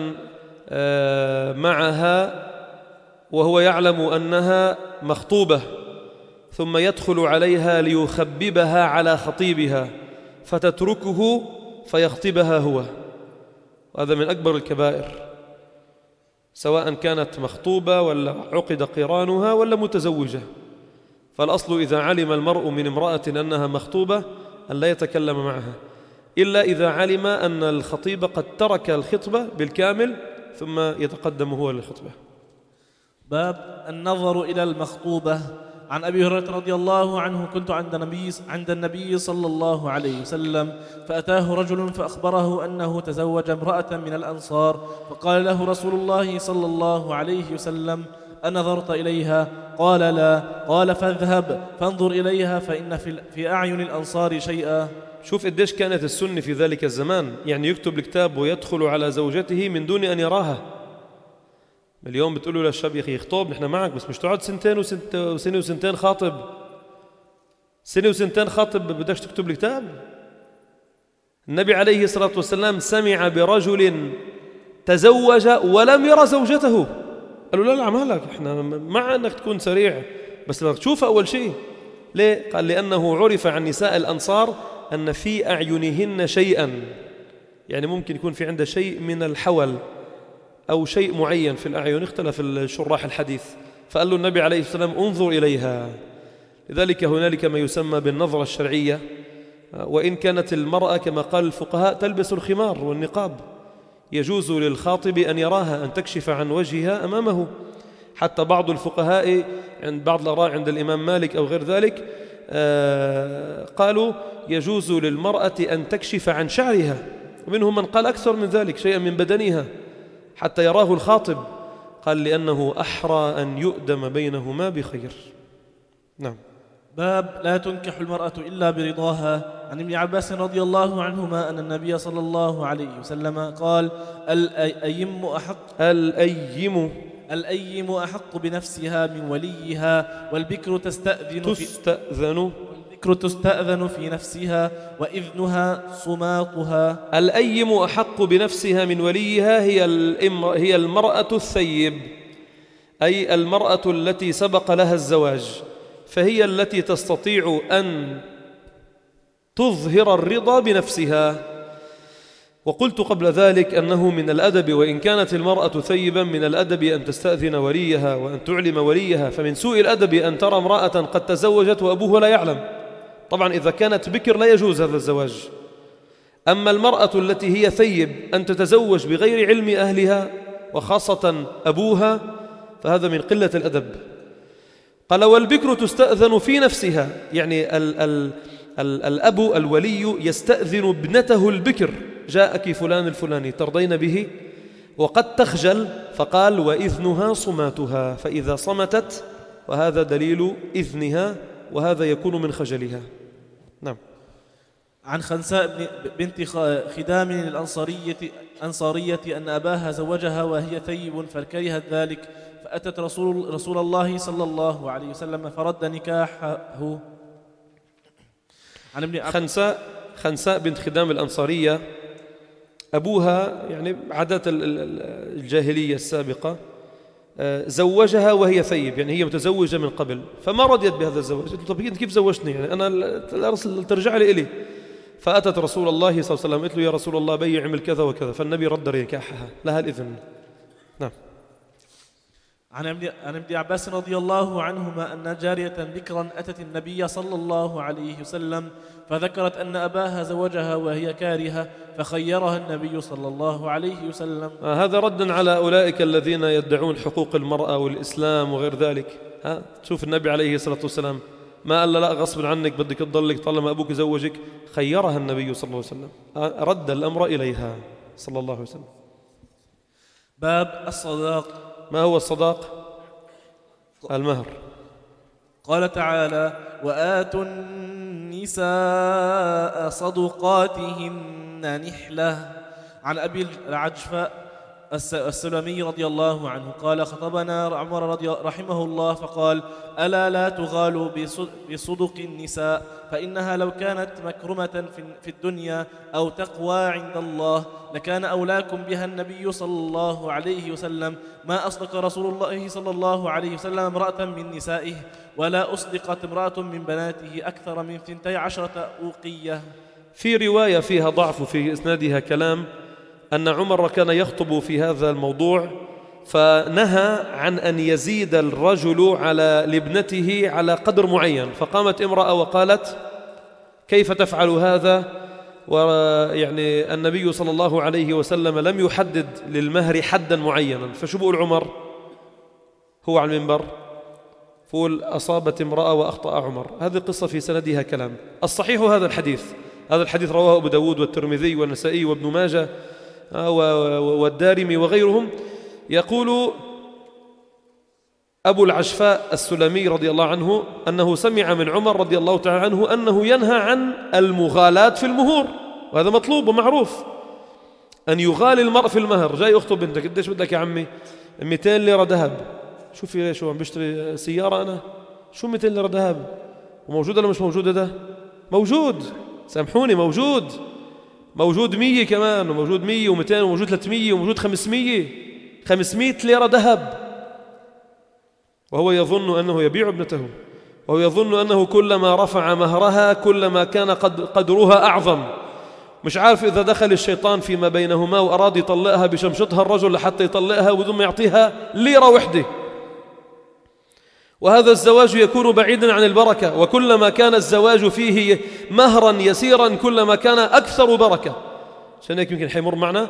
Speaker 1: معها وهو يعلم أنها مخطوبة، ثم يدخل عليها ليخببها على خطيبها فتتركه فيخطبها هو. وهذا من أكبر الكبائر، سواء كانت مخطوبة ولا عقد قرانها ولا متزوجة. فالأصل إذا علم المرء من امرأة أنها مخطوبة أن لا يتكلم معها، إلا إذا علم أن الخطيب قد ترك الخطبة بالكامل ثم يتقدم هو للخطبة.
Speaker 2: باب النظر إلى المخطوبة. عن أبي هريرة رضي الله عنه: كنت عند النبي صلى الله عليه وسلم، فأتاه رجل فأخبره أنه تزوج امرأة من الأنصار، فقال له رسول الله صلى الله عليه وسلم: أنظرت إليها؟ قال: لا. قال: فاذهب فانظر إليها فإن في أعين الأنصار شيئا.
Speaker 1: شوف قديش كانت السنة في ذلك الزمان، يعني يكتب الكتاب ويدخل على زوجته من دون أن يراها. اليوم بتقولوا للشاب: يا أخي اخطب، نحن معك، بس مش تقعد سنة وسنتين خاطب، سنة وسنتين خاطب بدكش تكتب الكتاب. النبي عليه الصلاة والسلام سمع برجل تزوج ولم يرى زوجته، قالوا: لا مالك، احنا مع أنك تكون سريع بس بدك تشوفها أول شيء. ليه؟ قال: لأنه عرف عن نساء الأنصار أن في أعينهن شيئا، يعني ممكن يكون في عنده شيء من الحول أو شيء معين في الأعين، اختلف الشراح الحديث، فقال له النبي عليه الصلاة والسلام: انظر إليها. لذلك هنالك ما يسمى بالنظرة الشرعية، وإن كانت المرأة كما قال الفقهاء تلبس الخمار والنقاب، يجوز للخاطب أن يراها، أن تكشف عن وجهها أمامه. حتى بعض الفقهاء عند بعض الآراء عند الإمام مالك أو غير ذلك قالوا يجوز للمرأة أن تكشف عن شعرها، ومنهم من قال أكثر من ذلك، شيئا من بدنها حتى يراه الخاطب. قال: لأنه أحرى أن يؤدم بينهما بخير. نعم.
Speaker 2: باب لا تنكح المرأة إلا برضاها. عن ابن عباس رضي الله عنهما أن النبي صلى الله عليه وسلم قال: الأيم أحق بنفسها من وليها، والبكر تستأذن في نفسها، وإذنها صماطها.
Speaker 1: الأيم أحق بنفسها من وليها هي المرأة الثيب، أي المرأة التي سبق لها الزواج، فهي التي تستطيع أن تظهر الرضا بنفسها. وقلت قبل ذلك أنه من الأدب، وإن كانت المرأة ثيبا، من الأدب أن تستأذن وليها وأن تعلم وليها. فمن سوء الأدب أن ترى امرأة قد تزوجت وأبوها لا يعلم. طبعا إذا كانت بكر لا يجوز هذا الزواج. أما المرأة التي هي ثيب أن تتزوج بغير علم أهلها وخاصة أبوها، فهذا من قلة الأدب. قال: والبكر تستأذن في نفسها، يعني الأب الولي يستأذن ابنته البكر: جاءك فلان الفلاني ترضين به؟ وقد تخجل، فقال: وإذنها صماتها، فإذا صمتت وهذا دليل إذنها، وهذا يكون من خجلها. نعم.
Speaker 2: عن خنساء بنت خدام الأنصارية أن أباها زوجها وهي ثيب فكرهت ذلك، فأتت رسول الله صلى الله عليه وسلم فرد نكاحه. عن ابن
Speaker 1: خنساء بنت خدام الأنصارية أبوها يعني عادة الجاهلية السابقة زوجها وهي ثيب، يعني هي متزوجة من قبل، فما رضيت بهذا الزواج. قلت: طب أنت كيف زوجتني؟ يعني أنا ترجع لي إلي. فأتت رسول الله صلى الله عليه وسلم قلت له: يا رسول الله بي عمل كذا وكذا، فالنبي رد نكاحها، لها الإذن. نعم.
Speaker 2: عن ابن عباس رضي الله عنهما أن جارية بكرا أتت النبي صلى الله عليه وسلم فذكرت أن أباها زوجها وهي كارهة، فخيرها النبي صلى الله عليه وسلم.
Speaker 1: هذا رد على أولئك الذين يدعون حقوق المرأة والإسلام وغير ذلك. تشوف النبي عليه الصلاة والسلام ما قال لا غصب عنك بدك تضلك طالما أبوك زوجك، خيرها النبي صلى الله عليه وسلم، رد الأمر إليها صلى الله عليه وسلم.
Speaker 2: باب الصداق.
Speaker 1: ما هو الصداق؟ المهر.
Speaker 2: قال تعالى: وآتوا النساء صدقاتهن نحلة. عن أبي العجفاء السلمي رضي الله عنه قال: خطبنا عمر رحمه الله فقال: ألا لا تغالوا بصدق النساء، فإنها لو كانت مكرمة في الدنيا أو تقوى عند الله لكان أولاكم بها النبي صلى الله عليه وسلم. ما أصدق رسول الله صلى الله عليه وسلم امرأة من نسائه، ولا أصدقت امرأة من بناته أكثر من 12 أوقية.
Speaker 1: في رواية فيها ضعف في إسنادها كلام، أن عمر كان يخطب في هذا الموضوع فنهى عن أن يزيد الرجل على لابنته على قدر معين، فقامت امرأة وقالت: كيف تفعل هذا؟ ويعني النبي صلى الله عليه وسلم لم يحدد للمهر حدا معينا. فشو بقول عمر؟ هو على المنبر فقول: أصابت امرأة وأخطأ عمر. هذه القصة في سندها كلام. الصحيح هذا الحديث رواه أبو داود والترمذي والنسائي وابن ماجه والدارمي وغيرهم. يقول أبو العجفاء السلمي رضي الله عنه أنه سمع من عمر رضي الله تعالى عنه أنه ينهى عن المغالاة في المهور، وهذا مطلوب ومعروف أن يغالي المرء في المهر. جاي أخطب بنتك، قديش بدك يا عمي؟ 200 ليرة ذهب. شوفي شو عم بشتري سيارة أنا، شو 200 ليرة ذهب؟ وموجود ولا مش موجود؟ ده موجود، سامحوني، موجود 100 كمان، وموجود 100 و200 وموجود 300 وموجود 500 ليرة ذهب، وهو يظن أنه يبيع ابنته، وهو يظن أنه كلما رفع مهرها كلما كان قدرها أعظم. مش عارف إذا دخل الشيطان فيما بينهما وأراد يطلقها بشمشطها الرجل لحتى يطلقها بدون ما يعطيها ليرة وحدة. وهذا الزواج يكون بعيدا عن البركة، وكلما كان الزواج فيه مهرا يسيرا كلما كان أكثر بركة. عشان هيك يمكن حيمر معنا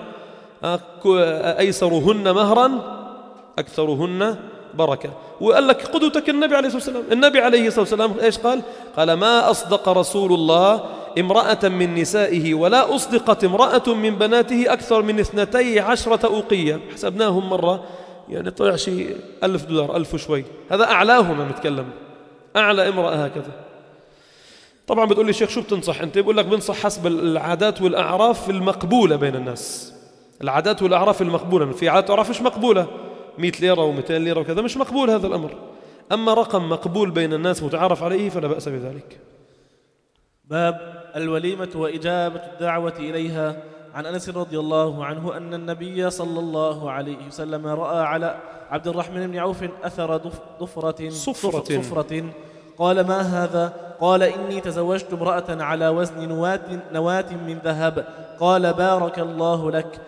Speaker 1: أيسرهن مهرا أكثرهن بركة. وقال لك قدوتك النبي عليه الصلاة والسلام. النبي عليه الصلاة والسلام إيش قال؟ قال: ما أصدق رسول الله امرأة من نسائه ولا أصدقت امرأة من بناته أكثر من 12 أوقية. حسبناهم مرة يعني طلع شيء $1000 ألف وشوي. هذا أعلاهم، نتكلم أعلى امرأة هكذا. طبعا بتقول لي: شيخ شو بتنصح أنت؟ بقول لك بنصح حسب العادات والأعراف المقبولة بين الناس. العادات والأعراف المقبولة، في عادات وأعراف مش مقبولة، 100 ليرة و200 ليرة وكذا مش مقبول هذا الأمر. أما رقم مقبول بين الناس متعارف عليه فلا بأس بذلك.
Speaker 2: باب الوليمة وإجابة الدعوة إليها. عن أنس رضي الله عنه أن النبي صلى الله عليه وسلم رأى على عبد الرحمن بن عوف أثر صفرة. قال: ما هذا؟ قال: إني تزوجت امرأة على وزن نواة من ذهب. قال: بارك الله لك،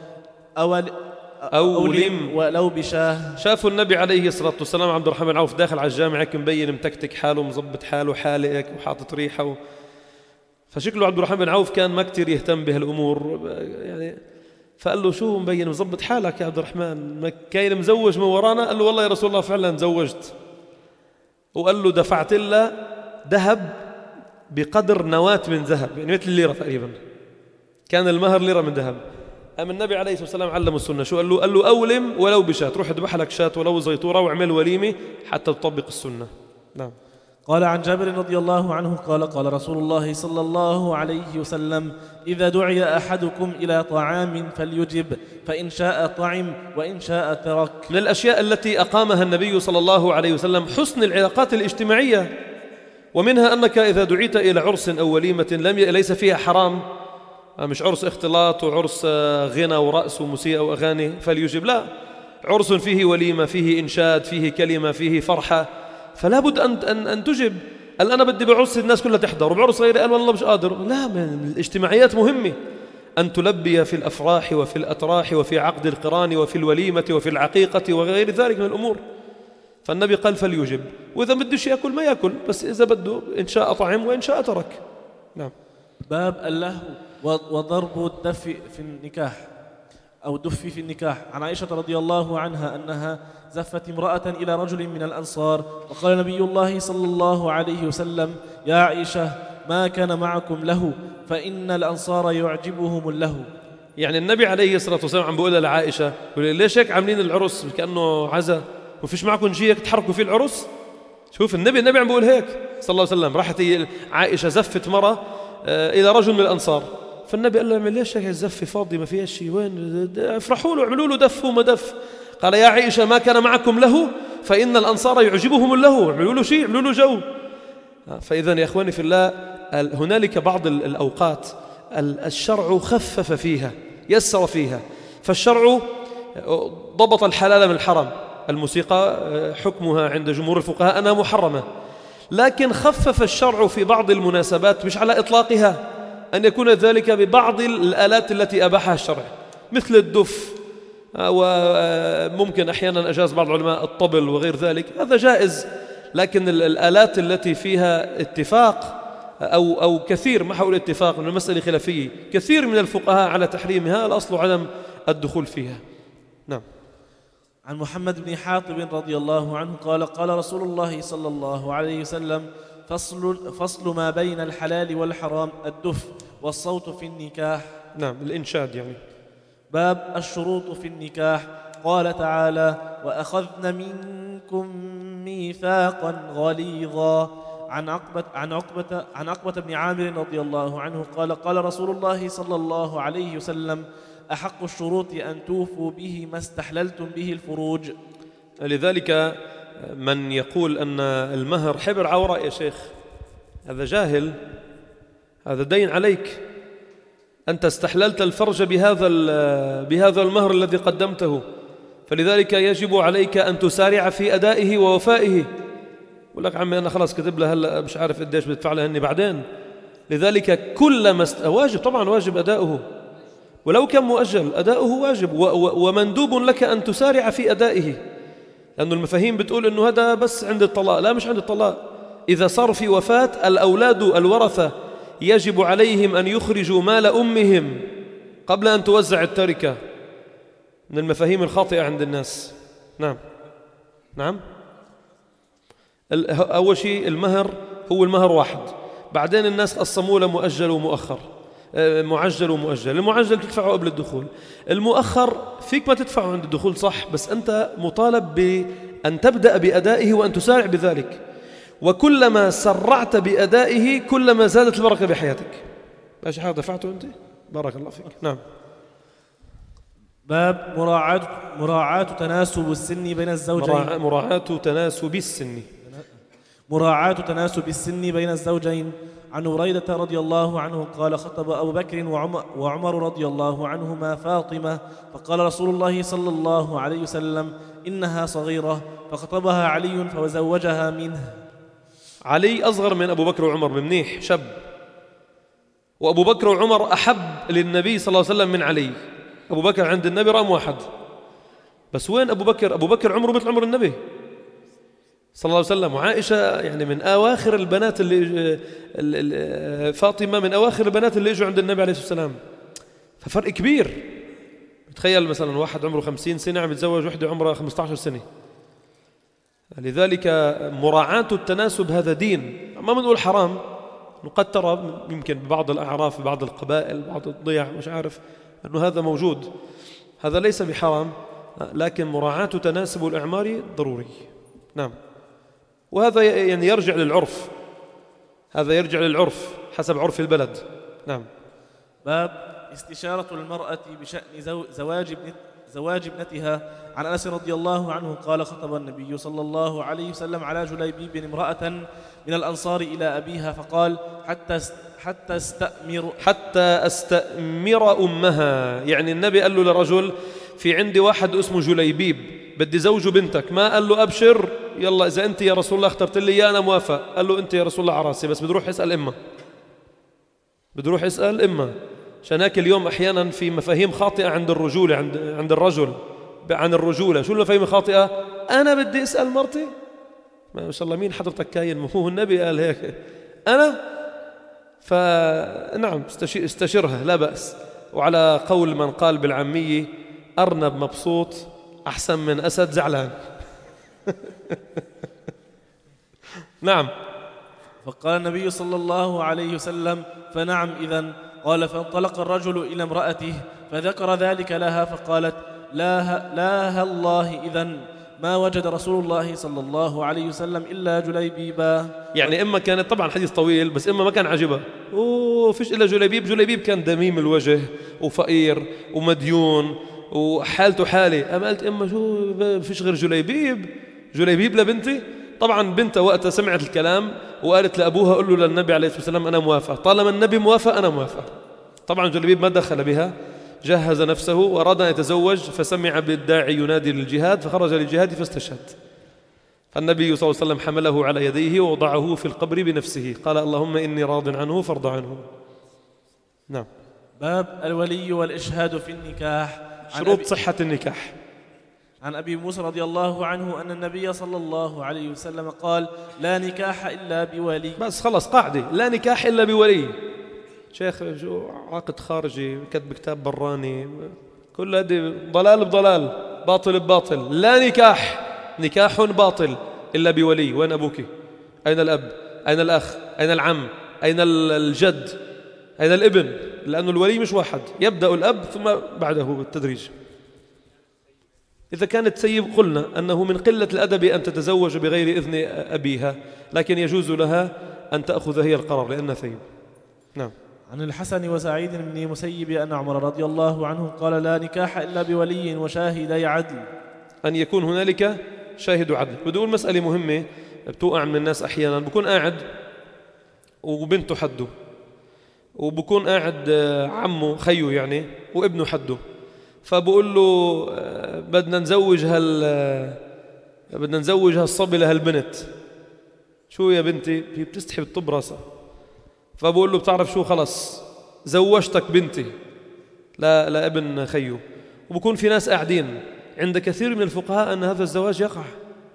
Speaker 2: أولم ولو بشاه.
Speaker 1: شافوا النبي عليه الصلاة والسلام عبد الرحمن بن عوف داخل على الجامع مبين متكتك حاله، مزبط حاله حالق وحاطط ريحه، فشكله عبد الرحمن بن عوف كان ما كتير يهتم بهالأمور يعني. فقال له: شو مبين مزبط حالك يا عبد الرحمن؟ ما كاين مزوج من ورانا؟ قال له: والله يا رسول الله فعلا تزوجت. وقال له: دفعت له ذهب بقدر نواة من ذهب، يعني مثل الليرة تقريبا، كان المهر ليرة من ذهب. أم النبي عليه الصلاة والسلام علم السنة، شو قال له؟ قال له أولم ولو بشاة، روح اذبح لك شاة ولو زيتورة واعمل وليمة حتى تطبق السنة. نعم.
Speaker 2: قال عن جابر رضي الله عنه قال قال رسول الله صلى الله عليه وسلم: إذا دعي أحدكم إلى طعام فليجب، فإن شاء طعم وإن شاء ترك.
Speaker 1: من الأشياء التي أقامها النبي صلى الله عليه وسلم حسن العلاقات الاجتماعية، ومنها أنك إذا دعيت إلى عرس أو وليمة ليس فيها حرام، مش عرس اختلاط وعرس غنى ورأس وموسيقى وأغاني فليجب، لا، عرس فيه وليمة، فيه إنشاد، فيه كلمة، فيه فرحة، فلا بد أن تجب. قال أنا بدي بعرس الناس كلها تحضر، وبعرس غيري قال والله مش قادر. لا، من الاجتماعيات مهمة أن تلبي في الأفراح وفي الأتراح وفي عقد القران وفي الوليمة وفي العقيقة وغير ذلك من الأمور. فالنبي قال فليجب، وإذا بدش يأكل ما يأكل، بس إذا بده إن شاء طعم وإن شاء ترك. نعم.
Speaker 2: باب اللهو وضرب الدف في النكاح أو الدف في النكاح. عن عائشة رضي الله عنها أنها زفت امرأة إلى رجل من الأنصار، وقال نبي الله صلى الله عليه وسلم: يا عائشة ما كان معكم له، فإن الأنصار يعجبهم اللهو.
Speaker 1: يعني النبي عليه الصلاة والسلام عم بيقول لعائشة: ليش هيك عاملين العرس كأنه عزا وفيش معكم شيء تحركوا فيه العرس؟ شوف النبي عم بيقول هيك صلى الله عليه وسلم. راحت عائشة زفت مرة إلى رجل من الأنصار، فالنبي قال لهم: ليش هيك الزفة فاضي ما فيها شيء، وين افرحوا له اعملوا له دف وما دف. قال: يا عائشة ما كان معكم له، فإن الأنصار يعجبهم اللهو، اعملوا له شيء، اعملوا له جو. فإذا يا إخواني في الله، هنالك بعض الأوقات الشرع خفف فيها، يسر فيها. فالشرع ضبط الحلال من الحرام، الموسيقى حكمها عند جمهور الفقهاء أنها محرمة، لكن خفف الشرع في بعض المناسبات، مش على إطلاقها، أن يكون ذلك ببعض الآلات التي أباحها الشرع مثل الدف، وممكن أحيانا أجاز بعض العلماء الطبل وغير ذلك، هذا جائز. لكن الآلات التي فيها اتفاق أو كثير، ما حول اتفاق من المسألة خلافية، كثير من الفقهاء على تحريمها، الأصل عدم الدخول فيها. نعم.
Speaker 2: عن محمد بن حاطب رضي الله عنه قال قال رسول الله صلى الله عليه وسلم: فصل ما بين الحلال والحرام الدف والصوت في النكاح.
Speaker 1: نعم، الإنشاد يعني.
Speaker 2: باب الشروط في النكاح. قال تعالى: وأخذن منكم ميثاقا غليظا. عن عقبة بن عامر رضي الله عنه قال قال رسول الله صلى الله عليه وسلم: أحق الشروط أن توفوا به ما استحللتم به الفروج.
Speaker 1: لذلك من يقول أن المهر حبر عورة يا شيخ، هذا جاهل، هذا دين عليك، أنت استحللت الفرج بهذا المهر الذي قدمته، فلذلك يجب عليك أن تسارع في أدائه ووفائه. يقول لك عمي أنا خلاص كتب له هلا مش عارف قديش بدفع له هني بعدين. لذلك كلما واجب، طبعا واجب أداؤه، ولو كان مؤجل أداؤه واجب، ومندوب لك أن تسارع في أدائه، لأن المفاهيم بتقول أنه هذا بس عند الطلاق. لا، مش عند الطلاق. إذا صار في وفاة، الأولاد الورثة يجب عليهم أن يخرجوا مال أمهم قبل أن توزع التركة، من المفاهيم الخاطئة عند الناس. نعم. نعم. أول شيء المهر هو المهر واحد، بعدين الناس قسموه لمؤجل ومؤخر، معجل ومؤجل. المعجل تدفعه قبل الدخول، المؤخر فيك ما تدفعه عند الدخول صح، بس أنت مطالب بأن تبدأ بأدائه وأن تسارع بذلك، وكلما سرعت بأدائه كلما زادت البركة بحياتك. ماشي حاجة دفعته أنت؟ بارك الله فيك. نعم.
Speaker 2: باب مراعاة تناسب السن بين الزوجين. مراعاة تناسب السن بين الزوجين. عن بريدة رضي الله عنه قال: خطب أبو بكر وعمر رضي الله عنهما فاطمة، فقال رسول الله صلى الله عليه وسلم: إنها صغيرة، فخطبها علي فزوجها منه.
Speaker 1: علي أصغر من أبو بكر وعمر بمنيح، شاب، وأبو بكر وعمر أحب للنبي صلى الله عليه وسلم من علي. أبو بكر عند النبي رقم واحد، بس وين أبو بكر عمره مثل عمر النبي صلى الله عليه وسلم. وعائشة يعني من أواخر البنات فاطمة من أواخر البنات اللي اجوا عند النبي عليه الصلاة والسلام، ففرق كبير. تخيل مثلا واحد عمره 50 سنة عم يتزوج وحدة عمرها 15 سنة. لذلك مراعاة التناسب هذا دين، ما بنقول حرام، قد ترى يمكن ببعض الأعراف ببعض القبائل بعض الضيع مش عارف أنه هذا موجود، هذا ليس بحرام، لكن مراعاة تناسب الأعمار ضروري. نعم. وهذا يعني يرجع للعرف، هذا يرجع للعرف حسب عرف البلد. نعم.
Speaker 2: باب استشارة المرأة بشأن زواج ابنتها. عن أنس رضي الله عنه قال خطب النبي صلى الله عليه وسلم على جليبيب امرأة من الأنصار إلى أبيها فقال حتى
Speaker 1: أستأمر أمها. يعني النبي قال له لرجل في عندي واحد اسمه جليبيب بدي زوج بنتك، ما قال له أبشر يلا إذا أنت يا رسول الله اخترت لي إياه أنا موافق، قال له أنت يا رسول الله عراسي، بس بده يروح يسأل إمه، بده يروح يسأل إمه. عشان هيك اليوم أحيانا في مفاهيم خاطئة عند الرجولة، عند الرجل عن الرجولة. شو المفاهيم الخاطئة؟ أنا بدي أسأل مرتي، ما شاء الله مين حضرتك كاين، هو النبي قال هيك أنا، فنعم استشرها لا بأس. وعلى قول من قال بالعامية أرنب مبسوط أحسن من أسد زعلان. نعم.
Speaker 2: فقال النبي صلى الله عليه وسلم فنعم إذن. قال فانطلق الرجل إلى امرأته فذكر ذلك لها فقالت لا الله إذن ما وجد رسول الله صلى الله عليه وسلم إلا جليبيبا.
Speaker 1: يعني إما كانت طبعا حديث طويل بس إما ما كان عجبها، فيش إلا جليبيب. جليبيب كان دميم الوجه وفقير ومديون وحالته حالي. أما قلت إما شو فيش غير جليبيب لبنتي. طبعا بنتها وقتها سمعت الكلام وقالت لأبوها قل له للنبي عليه الصلاة والسلام أنا موافق، طالما النبي موافق أنا موافق. طبعا جليبيب ما دخل بها، جهز نفسه وأراد أن يتزوج، فسمع بالداعي ينادي للجهاد فخرج للجهاد فاستشهد. فالنبي صلى الله عليه وسلم حمله على يديه ووضعه في القبر بنفسه، قال اللهم إني راض عنه فارض عنه. نعم.
Speaker 2: باب الولي والإشهاد في النكاح.
Speaker 1: شروط صحة النكاح.
Speaker 2: عن أبي موسى رضي الله عنه أن النبي صلى الله عليه وسلم قال لا نكاح إلا بولي.
Speaker 1: بس خلص قاعدة، لا نكاح إلا بولي. شيخ عقد خارجي، كتب كتاب براني، كل هذه ضلال بضلال، باطل بباطل. لا نكاح باطل إلا بولي. وين أبوك؟ أين الأب؟ أين الأخ؟ أين العم؟ أين الجد؟ أين الابن؟ لأنه الولي مش واحد، يبدأ الأب ثم بعده بالتدريج. إذا كانت سيب قلنا أنه من قلة الأدب أن تتزوج بغير إذن أبيها، لكن يجوز لها أن تأخذ هي القرار لأنها ثيب. نعم.
Speaker 2: عن الحسن وسعيد بن مسيب أن عمر رضي الله عنه قال لا نكاح إلا بولي وشاهدي عدل.
Speaker 1: أن يكون هنالك شاهد عدل. بدي أقول مسألة مهمة بتوقع من الناس أحيانا، بكون قاعد وبنته حده، وبكون قاعد عمه خيه يعني وابنه حده، فبقول له بدنا نزوج هالصبي لهالبنت. شو يا بنتي؟ هي بتستحي بتطب راسها. فبقول له بتعرف شو، خلص زوجتك بنتي لا ابن خيه. وبكون في ناس قاعدين عند كثير من الفقهاء أن هذا الزواج يقع.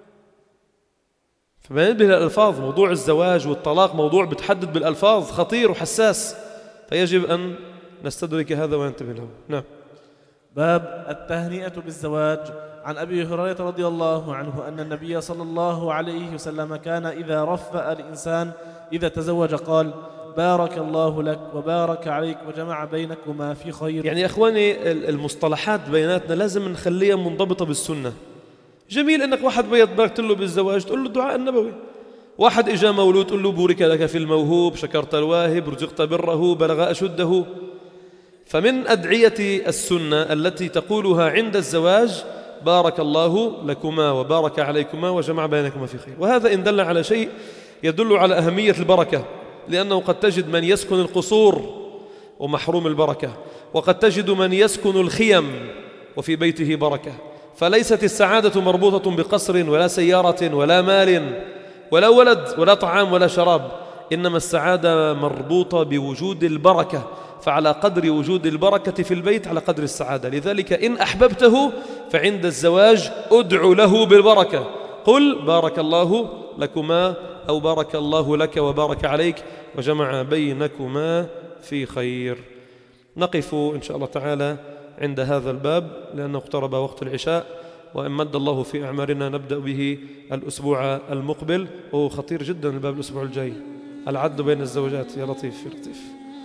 Speaker 1: فبننبه للألفاظ، موضوع الزواج والطلاق موضوع بتحدد بالألفاظ خطير وحساس، فيجب أن نستدرك هذا وننتبه له. نعم.
Speaker 2: باب التهنئة بالزواج. عن أبي هريرة رضي الله عنه أن النبي صلى الله عليه وسلم كان إذا رفأ الإنسان إذا تزوج قال بارك الله لك وبارك عليك وجمع بينكما في خير.
Speaker 1: يعني يا أخواني المصطلحات بيناتنا لازم نخليها منضبطة بالسنة. جميل أنك واحد باركت له بالزواج تقول له الدعاء النبوي، واحد إجا مولود تقول له بورك لك في الموهوب، شكرت الواهب، رزقت بره، بلغ أشده. فمن أدعية السنة التي تقولها عند الزواج بارك الله لكما وبارك عليكما وجمع بينكما في خير. وهذا إن دل على شيء يدل على أهمية البركة، لأنه قد تجد من يسكن القصور ومحروم البركة، وقد تجد من يسكن الخيم وفي بيته بركة. فليست السعادة مربوطة بقصر ولا سيارة ولا مال ولا ولد ولا طعام ولا شراب، إنما السعادة مربوطة بوجود البركة، فعلى قدر وجود البركة في البيت على قدر السعادة. لذلك إن أحببته فعند الزواج أدع له بالبركة، قل بارك الله لكما أو بارك الله لك وبارك عليك وجمع بينكما في خير. نقف إن شاء الله تعالى عند هذا الباب لأنه اقترب وقت العشاء، وإن مد الله في أعمارنا نبدأ به الأسبوع المقبل، وهو خطير جدا الباب الأسبوع الجاي. العد بين الزوجات. يا لطيف يا لطيف.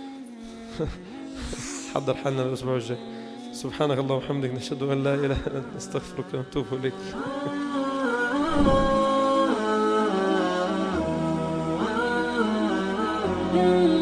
Speaker 1: حضر حالنا الأسبوع الجاي. سبحانك اللهم وبحمدك، نشهد أن لا إله إلا أنت، نستغفرك ونتوب إليك.